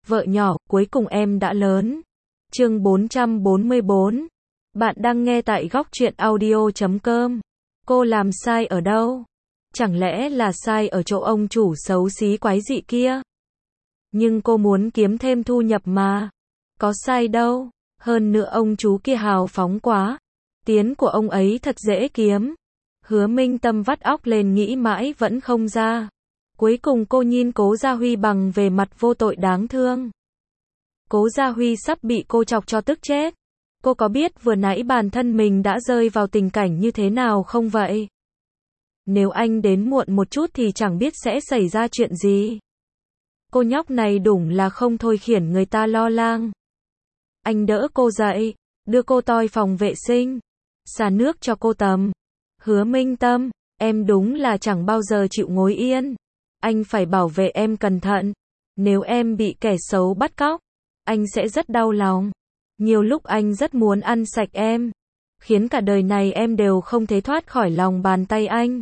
Vợ nhỏ, cuối cùng em đã lớn. Chương 444. Bạn đang nghe tại góc truyện audio.com. Cô làm sai ở đâu? Chẳng lẽ là sai ở chỗ ông chủ xấu xí quái dị kia? Nhưng cô muốn kiếm thêm thu nhập mà. Có sai đâu. Hơn nữa ông chú kia hào phóng quá. Tiền của ông ấy thật dễ kiếm. Hứa Minh Tâm vắt óc lên nghĩ mãi vẫn không ra. Cuối cùng cô nhìn Cố Gia Huy bằng vẻ mặt vô tội đáng thương. Cố Gia Huy sắp bị cô chọc cho tức chết. Cô có biết vừa nãy bản thân mình đã rơi vào tình cảnh như thế nào không vậy? Nếu anh đến muộn một chút thì chẳng biết sẽ xảy ra chuyện gì. Cô nhóc này đúng là không thôi khiến người ta lo lắng. Anh đỡ cô dậy, đưa cô toi phòng vệ sinh, xả nước cho cô tắm. Hứa Minh Tâm, em đúng là chẳng bao giờ chịu ngồi yên. Anh phải bảo vệ em cẩn thận. Nếu em bị kẻ xấu bắt cóc, anh sẽ rất đau lòng. Nhiều lúc anh rất muốn ăn sạch em, khiến cả đời này em đều không thể thoát khỏi lòng bàn tay anh.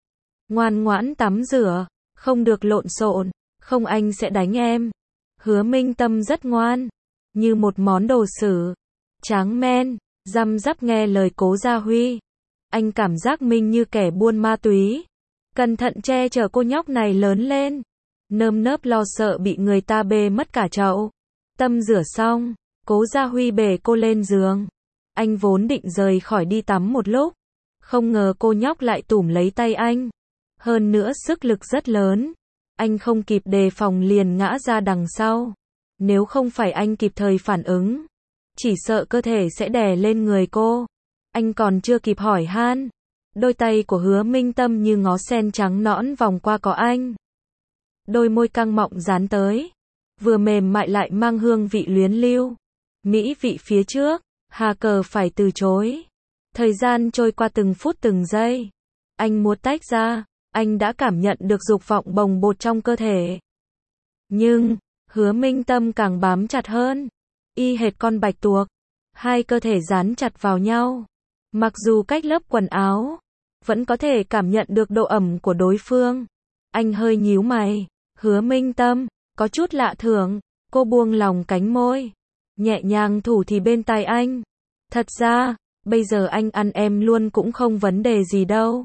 Ngoan ngoãn tắm rửa, không được lộn xộn, không anh sẽ đánh em. Hứa Minh Tâm rất ngoan, như một món đồ sứ, tráng men, răm rắp nghe lời Cố Gia Huy. Anh cảm giác mình như kẻ buôn ma túy, cẩn thận che chở cô nhóc này lớn lên, nơm nớp lo sợ bị người ta bê mất cả chậu. Tâm rửa xong, Cố Gia Huy bế cô lên giường. Anh vốn định rời khỏi đi tắm một lúc, không ngờ cô nhóc lại tủm lấy tay anh. Hơn nữa sức lực rất lớn, anh không kịp đề phòng liền ngã ra đằng sau. Nếu không phải anh kịp thời phản ứng, chỉ sợ cơ thể sẽ đè lên người cô. Anh còn chưa kịp hỏi han, đôi tay của Hứa Minh Tâm như ngó sen trắng nõn vòng qua có anh. Đôi môi căng mọng dán tới, vừa mềm mại lại mang hương vị luyến lưu. Mỹ vị phía trước, hà cờ phải từ chối. Thời gian trôi qua từng phút từng giây. Anh muốn tách ra, anh đã cảm nhận được dục vọng bồng bột trong cơ thể. Nhưng, Hứa Minh Tâm càng bám chặt hơn. Y hệt con bạch tuộc. Hai cơ thể dán chặt vào nhau. Mặc dù cách lớp quần áo, vẫn có thể cảm nhận được độ ẩm của đối phương. Anh hơi nhíu mày. Hứa Minh Tâm, có chút lạ thường. Cô buông lòng cánh môi, nhẹ nhàng thủ thì bên tai anh. Thật ra, bây giờ anh ăn em luôn cũng không vấn đề gì đâu.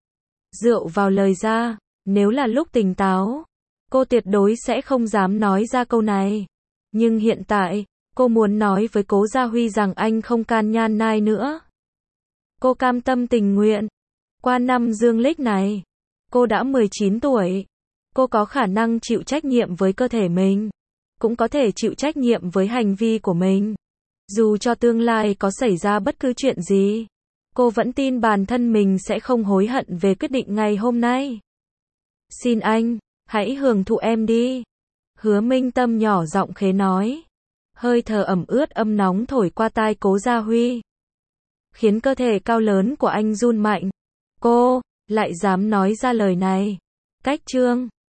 Rượu vào lời ra, nếu là lúc tỉnh táo, cô tuyệt đối sẽ không dám nói ra câu này. Nhưng hiện tại, cô muốn nói với Cố Gia Huy rằng anh không can nhan nai nữa. Cô cam tâm tình nguyện. Qua năm dương lịch này, cô đã 19 tuổi. Cô có khả năng chịu trách nhiệm với cơ thể mình, cũng có thể chịu trách nhiệm với hành vi của mình. Dù cho tương lai có xảy ra bất cứ chuyện gì, cô vẫn tin bản thân mình sẽ không hối hận về quyết định ngày hôm nay. Xin anh, hãy hưởng thụ em đi. Hứa Minh Tâm nhỏ giọng khế nói. Hơi thở ẩm ướt âm nóng thổi qua tai Cố Gia Huy, khiến cơ thể cao lớn của anh run mạnh. Cô, lại dám nói ra lời này. Cách chương